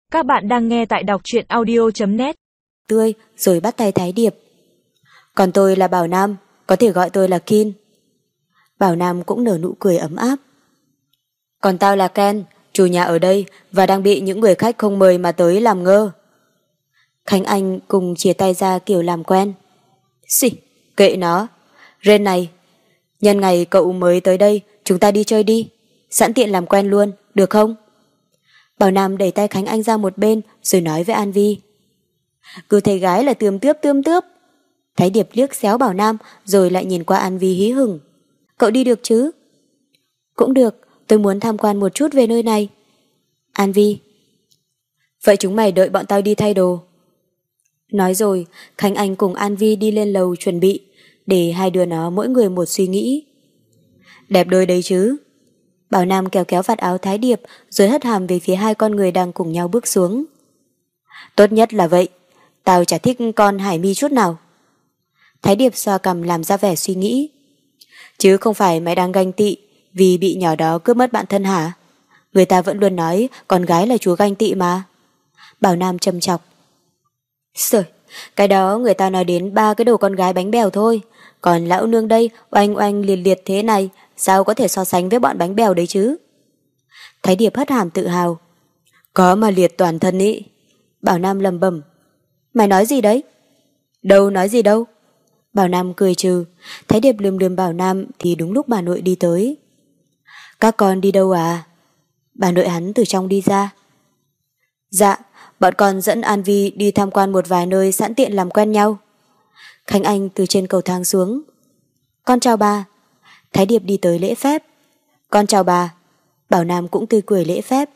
Các bạn đang nghe tại đọc truyện audio.net. Tươi rồi bắt tay Thái Điệp. Còn tôi là Bảo Nam, có thể gọi tôi là Kin. Bảo Nam cũng nở nụ cười ấm áp. Còn tao là Ken, chủ nhà ở đây và đang bị những người khách không mời mà tới làm ngơ. Khánh Anh cùng chia tay ra kiểu làm quen. Xì, kệ nó. Ren này, nhân ngày cậu mới tới đây, chúng ta đi chơi đi. Sẵn tiện làm quen luôn, được không? Bảo Nam đẩy tay Khánh Anh ra một bên rồi nói với An Vi. Cứ thấy gái là tươm tướp. Thái Điệp liếc xéo Bảo Nam rồi lại nhìn qua An Vi hí hửng. Cậu đi được chứ? Cũng được, tôi muốn tham quan một chút về nơi này. An Vi. Vậy chúng mày đợi bọn tao đi thay đồ. Nói rồi, Khánh Anh cùng An Vi đi lên lầu chuẩn bị, để hai đứa nó mỗi người một suy nghĩ. Đẹp đôi đấy chứ. Bảo Nam kéo kéo vạt áo Thái Điệp rồi hất hàm về phía hai con người đang cùng nhau bước xuống. Tốt nhất là vậy, tao chả thích con Hải Mi chút nào. Thái Điệp xoa cằm làm ra vẻ suy nghĩ. Chứ không phải mày đang ganh tị vì bị nhỏ đó cướp mất bạn thân hả? Người ta vẫn luôn nói con gái là chúa ganh tị mà. Bảo Nam châm chọc. Trời, cái đó người ta nói đến ba cái đồ con gái bánh bèo thôi. Còn lão nương đây oanh oanh liệt liệt thế này, sao có thể so sánh với bọn bánh bèo đấy chứ? Thái Điệp hất hàm tự hào. Có mà liệt toàn thân ý. Bảo Nam lầm bầm. Mày nói gì đấy? Đâu nói gì đâu. Bảo Nam cười trừ. Thái Điệp lườm Bảo Nam thì đúng lúc bà nội đi tới. Các con đi đâu à? Bà nội hắn từ trong đi ra. Dạ, bọn con dẫn An Vi đi tham quan một vài nơi sẵn tiện làm quen nhau. Khánh Anh từ trên cầu thang xuống. Con chào bà. Thái Điệp đi tới lễ phép. Con chào bà. Bảo Nam cũng tươi cười lễ phép.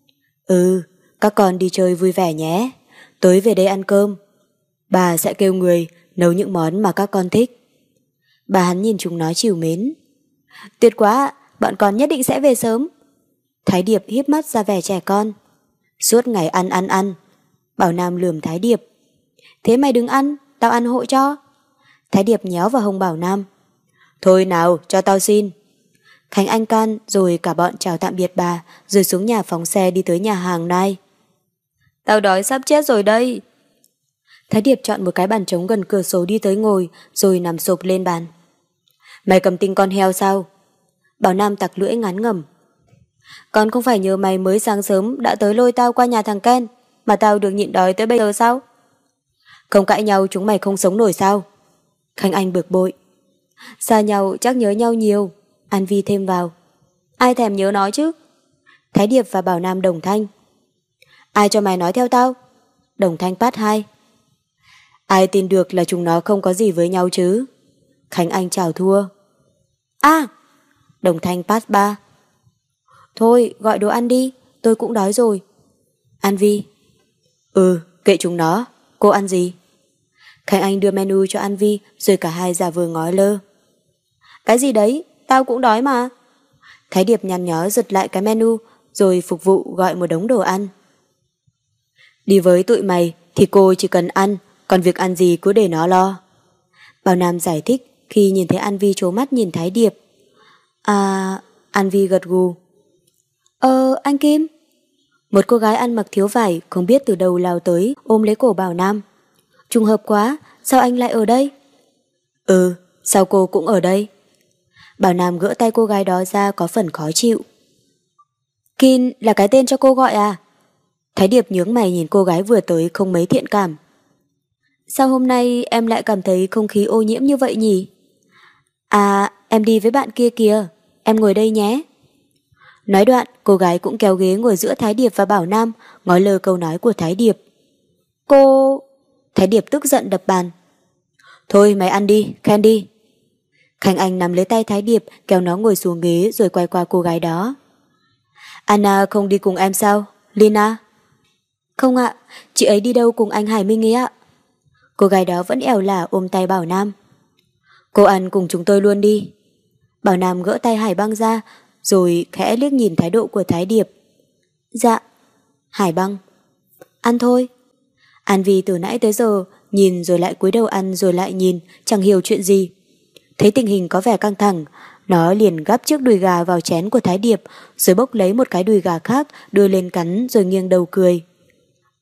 Các con đi chơi vui vẻ nhé. Tối về đây ăn cơm. Bà sẽ kêu người nấu những món mà các con thích. Bà hắn nhìn chúng nó trìu mến. Tuyệt quá, bọn con nhất định sẽ về sớm. Thái Điệp híp mắt ra vẻ trẻ con. Suốt ngày ăn. Bảo Nam lườm Thái Điệp. Thế mày đừng ăn, tao ăn hộ cho. Thái Điệp nhéo vào hông Bảo Nam. Thôi nào, cho tao xin. Khánh Anh can rồi cả bọn chào tạm biệt bà rồi xuống nhà phóng xe đi tới nhà hàng Nai. Tao đói sắp chết rồi đây. Thái Điệp chọn một cái bàn trống gần cửa sổ đi tới ngồi rồi nằm xộp lên bàn. Mày cầm tinh con heo sao? Bảo Nam tặc lưỡi ngán ngẩm. Con không phải nhờ mày mới sáng sớm đã tới lôi tao qua nhà thằng Ken mà tao được nhịn đói tới bây giờ sao? Không cãi nhau chúng mày không sống nổi sao? Khánh Anh bực bội. Xa nhau chắc nhớ nhau nhiều. An Vi thêm vào. Ai thèm nhớ nó chứ? Thái Điệp và Bảo Nam đồng thanh. Ai cho mày nói theo tao? Đồng thanh part 2. Ai tin được là chúng nó không có gì với nhau chứ? Khánh Anh chào thua. Đồng thanh part 3. Thôi gọi đồ ăn đi, tôi cũng đói rồi. An Vi. Kệ chúng nó, cô ăn gì? Khánh Anh đưa menu cho An Vi rồi cả hai giả vờ ngó lơ. Cái gì đấy, tao cũng đói mà. Thái Điệp nhăn nhó giật lại cái menu rồi phục vụ gọi một đống đồ ăn. Đi với tụi mày thì cô chỉ cần ăn, còn việc ăn gì cứ để nó lo. Bảo Nam giải thích khi nhìn thấy An Vi trố mắt nhìn Thái Điệp. An Vi gật gù. Anh Kim. Một cô gái ăn mặc thiếu vải không biết từ đâu lao tới ôm lấy cổ Bảo Nam. Trùng hợp quá, sao anh lại ở đây? Sao cô cũng ở đây? Bảo Nam gỡ tay cô gái đó ra có phần khó chịu. Kin là cái tên cho cô gọi à? Thái Điệp nhướng mày nhìn cô gái vừa tới không mấy thiện cảm. Sao hôm nay em lại cảm thấy không khí ô nhiễm như vậy nhỉ? Em đi với bạn kia kìa, em ngồi đây nhé. Nói đoạn, cô gái cũng kéo ghế ngồi giữa Thái Điệp và Bảo Nam, ngó lơ câu nói của Thái Điệp. Cô... Thái Điệp tức giận đập bàn. Thôi mày ăn đi, khen đi. Khánh Anh nắm lấy tay Thái Điệp kéo nó ngồi xuống ghế rồi quay qua cô gái đó. Anna không đi cùng em sao, Lina? Không ạ, chị ấy đi đâu cùng anh Hải Minh ấy ạ. Cô gái đó vẫn ẻo lả ôm tay Bảo Nam. Cô ăn cùng chúng tôi luôn đi. Bảo Nam gỡ tay Hải Băng ra rồi khẽ liếc nhìn thái độ của Thái Điệp. Dạ. Hải Băng. Ăn thôi. An Vi từ nãy tới giờ nhìn rồi lại cúi đầu ăn rồi lại nhìn, chẳng hiểu chuyện gì. Thấy tình hình có vẻ căng thẳng, nó liền gắp chiếc đùi gà vào chén của Thái Điệp rồi bốc lấy một cái đùi gà khác đưa lên cắn rồi nghiêng đầu cười.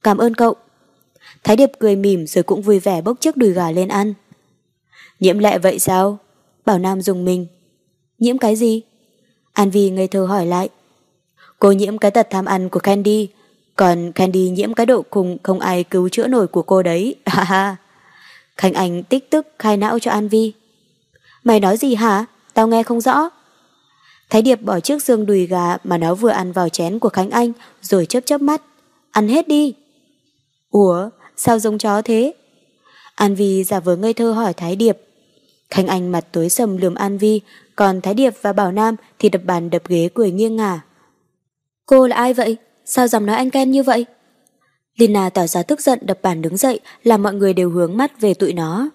Cảm ơn cậu. Thái Điệp cười mỉm rồi cũng vui vẻ bốc chiếc đùi gà lên ăn. Nhiễm lệ vậy sao? Bảo Nam dùng mình. Nhiễm cái gì? An Vi ngây thơ hỏi lại. Cô nhiễm cái tật tham ăn của Candy, còn Candy nhiễm cái độ cùng không ai cứu chữa nổi của cô đấy. Ha ha. Khánh Anh tích tức khai não cho An Vi. Mày nói gì hả? Tao nghe không rõ. Thái Điệp bỏ chiếc xương đùi gà mà nó vừa ăn vào chén của Khánh Anh rồi chớp chớp mắt. Ăn hết đi. Ủa, sao giống chó thế? An Vi giả vờ ngây thơ hỏi Thái Điệp. Khánh Anh mặt tối sầm lườm An Vi, còn Thái Điệp và Bảo Nam thì đập bàn đập ghế cười nghiêng ngả. Cô là ai vậy? Sao dám nói anh Ken như vậy? Lina tỏ ra tức giận đập bàn đứng dậy, làm mọi người đều hướng mắt về tụi nó.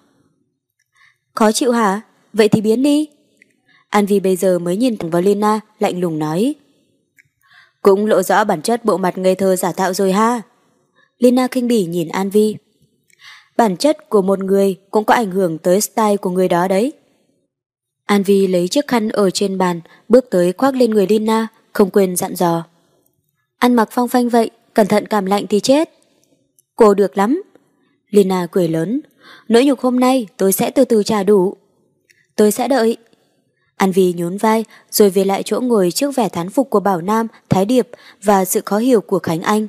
Khó chịu hả? Vậy thì biến đi. An Vi bây giờ mới nhìn thẳng vào Lina, lạnh lùng nói. Cũng lộ rõ bản chất bộ mặt ngây thơ giả tạo rồi ha. Lina khinh bỉ nhìn An Vi. Bản chất của một người cũng có ảnh hưởng tới style của người đó đấy. An Vi lấy chiếc khăn ở trên bàn, bước tới khoác lên người Lina, không quên dặn dò. Ăn mặc phong phanh vậy, cẩn thận cảm lạnh thì chết. Cô được lắm. Lina cười lớn. Nỗi nhục hôm nay tôi sẽ từ từ trả đủ. Tôi sẽ đợi. An Vi nhún vai rồi về lại chỗ ngồi trước vẻ thán phục của Bảo Nam, Thái Điệp và sự khó hiểu của Khánh Anh.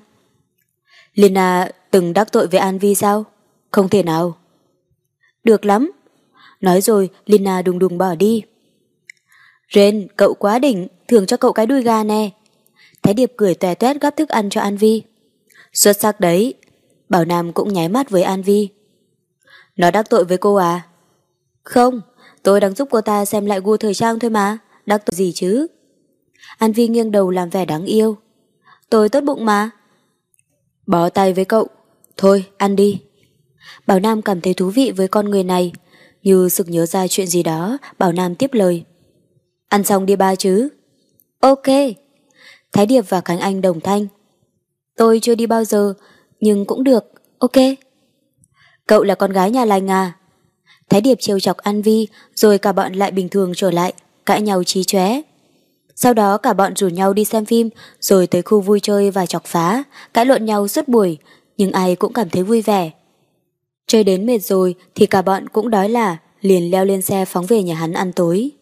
Lina từng đắc tội với An Vi sao? Không thể nào. Được lắm. Nói rồi Lina đùng đùng bỏ đi. Ren, cậu quá đỉnh, thưởng cho cậu cái đuôi gà nè. Thái Điệp cười tòe toét gắp thức ăn cho An Vi. Xuất sắc đấy. Bảo Nam cũng nháy mắt với An Vi. Nó đắc tội với cô à? Không, tôi đang giúp cô ta xem lại gu thời trang thôi mà. Đắc tội gì chứ? An Vi nghiêng đầu làm vẻ đáng yêu. Tôi tốt bụng mà. Bó tay với cậu. Thôi, ăn đi. Bảo Nam cảm thấy thú vị với con người này. Như sực nhớ ra chuyện gì đó, Bảo Nam tiếp lời. Ăn xong đi ba chứ? Ok. Thái Điệp và Khánh Anh đồng thanh. Tôi chưa đi bao giờ, nhưng cũng được, ok. Cậu là con gái nhà lành à? Thái Điệp trêu chọc An Vi, rồi cả bọn lại bình thường trở lại, cãi nhau chí chóe. Sau đó cả bọn rủ nhau đi xem phim, rồi tới khu vui chơi và chọc phá, cãi lộn nhau suốt buổi, nhưng ai cũng cảm thấy vui vẻ. Chơi đến mệt rồi thì cả bọn cũng đói lả, liền leo lên xe phóng về nhà hắn ăn tối.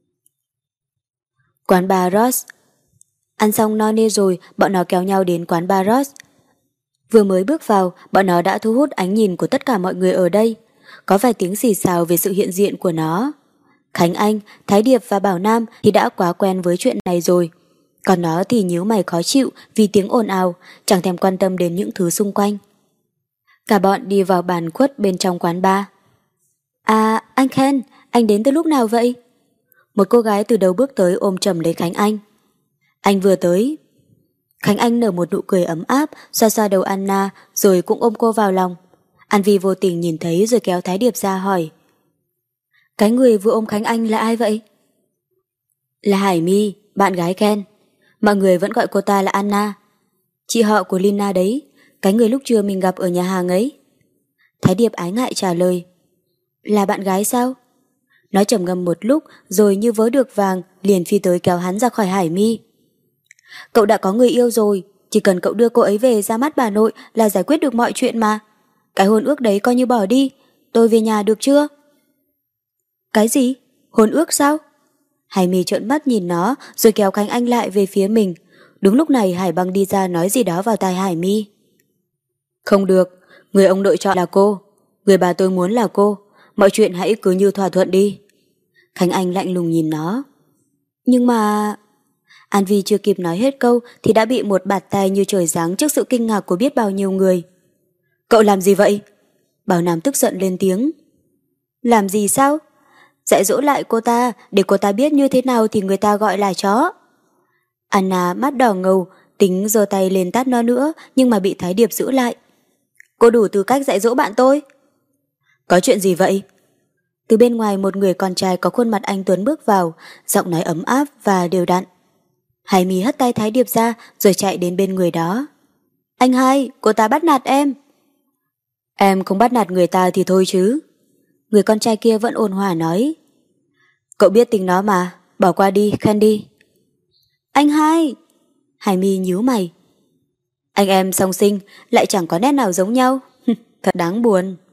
Quán bar Ross. Ăn xong no nê rồi, bọn nó kéo nhau đến quán bar Ross. Vừa mới bước vào, bọn nó đã thu hút ánh nhìn của tất cả mọi người ở đây. Có vài tiếng xì xào về sự hiện diện của nó. Khánh Anh, Thái Điệp và Bảo Nam thì đã quá quen với chuyện này rồi. Còn nó thì nhíu mày khó chịu vì tiếng ồn ào, chẳng thèm quan tâm đến những thứ xung quanh. Cả bọn đi vào bàn khuất bên trong quán bar. À, anh Ken, anh đến từ lúc nào vậy? Một cô gái từ đầu bước tới ôm chầm lấy Khánh Anh. Anh vừa tới. Khánh Anh nở một nụ cười ấm áp, xoa xoa đầu Anna rồi cũng ôm cô vào lòng. An Vi vô tình nhìn thấy rồi kéo Thái Điệp ra hỏi. Cái người vừa ôm Khánh Anh là ai vậy? Là Hải My, bạn gái Ken. Mọi người vẫn gọi cô ta là Anna. Chị họ của Lina đấy, cái người lúc trưa mình gặp ở nhà hàng ấy. Thái Điệp ái ngại trả lời. Là bạn gái sao? Nó trầm ngâm một lúc rồi như vớ được vàng liền phi tới kéo hắn ra khỏi Hải My. Cậu đã có người yêu rồi, chỉ cần cậu đưa cô ấy về ra mắt bà nội là giải quyết được mọi chuyện mà. Cái hôn ước đấy coi như bỏ đi, tôi về nhà được chưa? Cái gì? Hôn ước sao? Hải My trợn mắt nhìn nó rồi kéo Khánh Anh lại về phía mình. Đúng lúc này Hải Băng đi ra nói gì đó vào tai Hải My. Không được, người ông nội chọn là cô, người bà tôi muốn là cô, mọi chuyện hãy cứ như thỏa thuận đi. Khánh Anh lạnh lùng nhìn nó. Nhưng mà... An Vi chưa kịp nói hết câu thì đã bị một bạt tay như trời giáng trước sự kinh ngạc của biết bao nhiêu người. Cậu làm gì vậy? Bảo Nam tức giận lên tiếng. Làm gì sao? Dạy dỗ lại cô ta để cô ta biết như thế nào thì người ta gọi là chó. Anna mắt đỏ ngầu, tính giơ tay lên tát nó nữa nhưng mà bị Thái Điệp giữ lại. Cô đủ tư cách dạy dỗ bạn tôi. Có chuyện gì vậy? Từ bên ngoài một người con trai có khuôn mặt anh tuấn bước vào, giọng nói ấm áp và đều đặn. Hải My hất tay Thái Điệp ra rồi chạy đến bên người đó. Anh hai, cô ta bắt nạt em. Em không bắt nạt người ta thì thôi chứ. Người con trai kia vẫn ôn hòa nói. Cậu biết tính nó mà, bỏ qua đi, Candy. Anh hai. Hải My nhíu mày. Anh em song sinh lại chẳng có nét nào giống nhau. Thật đáng buồn.